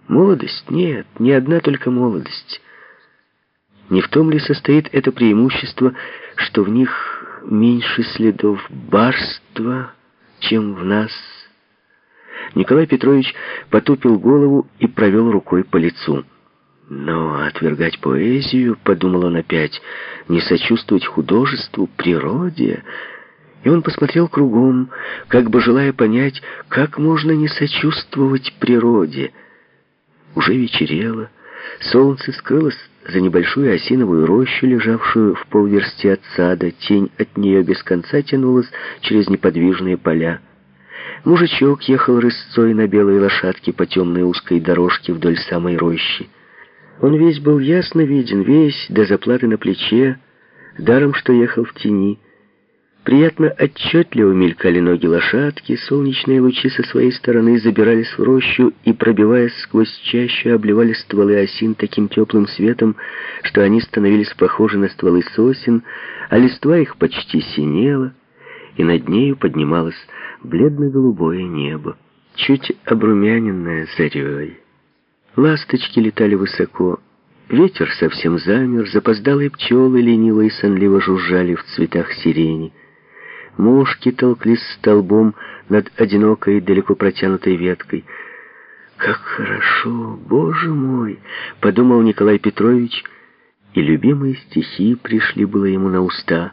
Молодость? Нет, не одна только молодость. Не в том ли состоит это преимущество, что в них меньше следов барства, чем в нас? Николай Петрович потупил голову и провел рукой по лицу. Но отвергать поэзию, подумал он опять, не сочувствовать художеству, природе. И он посмотрел кругом, как бы желая понять, как можно не сочувствовать природе. Уже вечерело, солнце скрылось за небольшую осиновую рощу, лежавшую в полверсти от сада. Тень от нее без конца тянулась через неподвижные поля. Мужичок ехал рысцой на белой лошадке по темной узкой дорожке вдоль самой рощи. Он весь был ясно виден, весь до заплаты на плече, даром что ехал в тени. Приятно отчетливо мелькали ноги лошадки, солнечные лучи со своей стороны забирались в рощу и, пробиваясь сквозь чащу, обливали стволы осин таким теплым светом, что они становились похожи на стволы сосен, а листва их почти синела, и над нею поднималось бледно-голубое небо, чуть обрумяненное зарей. Ласточки летали высоко, ветер совсем замер, запоздалые пчелы лениво и сонливо жужжали в цветах сирени. Мушки толклись столбом над одинокой, далеко протянутой веткой. «Как хорошо, Боже мой!» — подумал Николай Петрович, и любимые стихи пришли было ему на уста.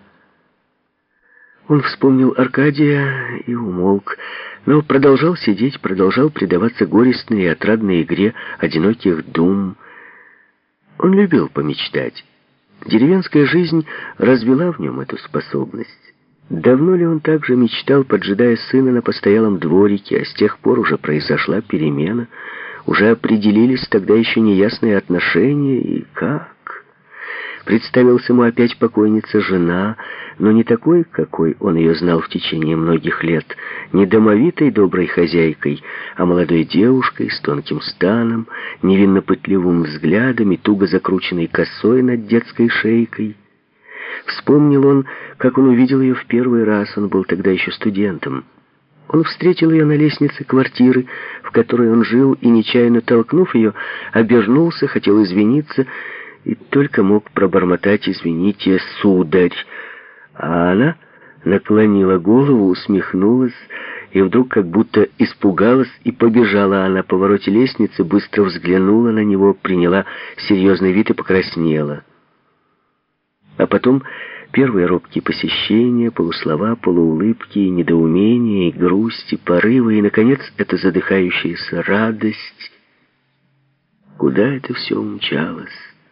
Он вспомнил Аркадия и умолк, но продолжал сидеть, продолжал предаваться горестной и отрадной игре одиноких дум. Он любил помечтать. Деревенская жизнь развела в нем эту способность. Давно ли он также мечтал, поджидая сына на постоялом дворике, а с тех пор уже произошла перемена, уже определились тогда еще неясные отношения, и как? Представилась ему опять покойница-жена, но не такой, какой он ее знал в течение многих лет, не домовитой доброй хозяйкой, а молодой девушкой с тонким станом, невинно-пытливым взглядом и туго закрученной косой над детской шейкой. Вспомнил он, как он увидел ее в первый раз, он был тогда еще студентом. Он встретил ее на лестнице квартиры, в которой он жил, и, нечаянно толкнув ее, обернулся, хотел извиниться, и только мог пробормотать: «Извините, сударь». А она наклонила голову, усмехнулась, и вдруг как будто испугалась и побежала. А на повороте лестницы быстро взглянула на него, приняла серьезный вид и покраснела. А потом первые робкие посещения, полуслова, полуулыбки, недоумения, и грусть, и порывы, и, наконец, эта задыхающаяся радость. Куда это все умчалось?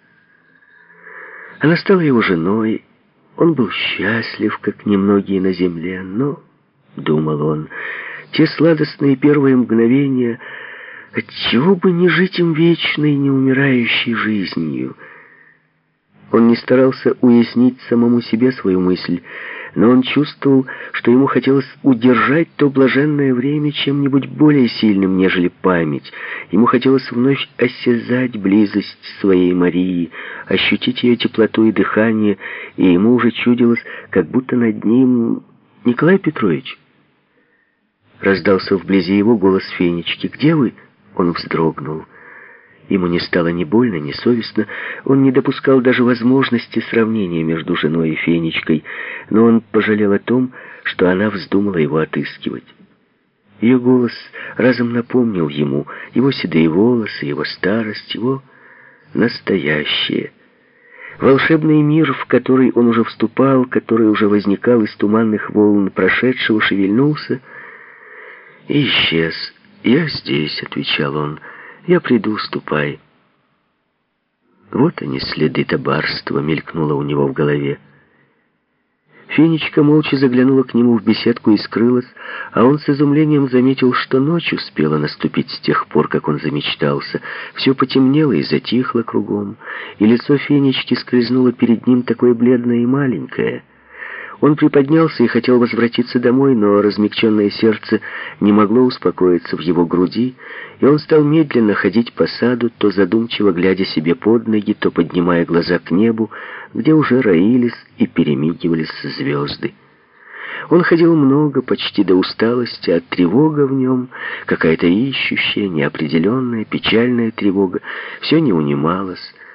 Она стала его женой. Он был счастлив, как немногие на земле, но, думал он, те сладостные первые мгновения, отчего бы не жить им вечной, неумирающей жизнью? Он не старался уяснить самому себе свою мысль, но он чувствовал, что ему хотелось удержать то блаженное время чем-нибудь более сильным, нежели память. Ему хотелось вновь осязать близость своей Марии, ощутить ее теплоту и дыхание, и ему уже чудилось, как будто над ним... «Николай Петрович!» Раздался вблизи его голос Фенечки. «Где вы?» Он вздрогнул. Ему не стало ни больно, ни совестно. Он не допускал даже возможности сравнения между женой и Фенечкой, но он пожалел о том, что она вздумала его отыскивать. Ее голос разом напомнил ему его седые волосы, его старость, его настоящее. Волшебный мир, в который он уже вступал, который уже возникал из туманных волн прошедшего, шевельнулся и исчез. «Я здесь», — отвечал он, — «я приду, ступай». Вот они, следы-то барства, мелькнуло у него в голове. Фенечка молча заглянула к нему в беседку и скрылась, а он с изумлением заметил, что ночь успела наступить с тех пор, как он замечтался. Все потемнело и затихло кругом, и лицо Фенечки скользнуло перед ним такое бледное и маленькое. Он приподнялся и хотел возвратиться домой, но размягченное сердце не могло успокоиться в его груди, и он стал медленно ходить по саду, то задумчиво глядя себе под ноги, то поднимая глаза к небу, где уже роились и перемигивались звезды. Он ходил много, почти до усталости, а тревога в нем, какая-то ищущая, неопределенная, печальная тревога, все не унималась.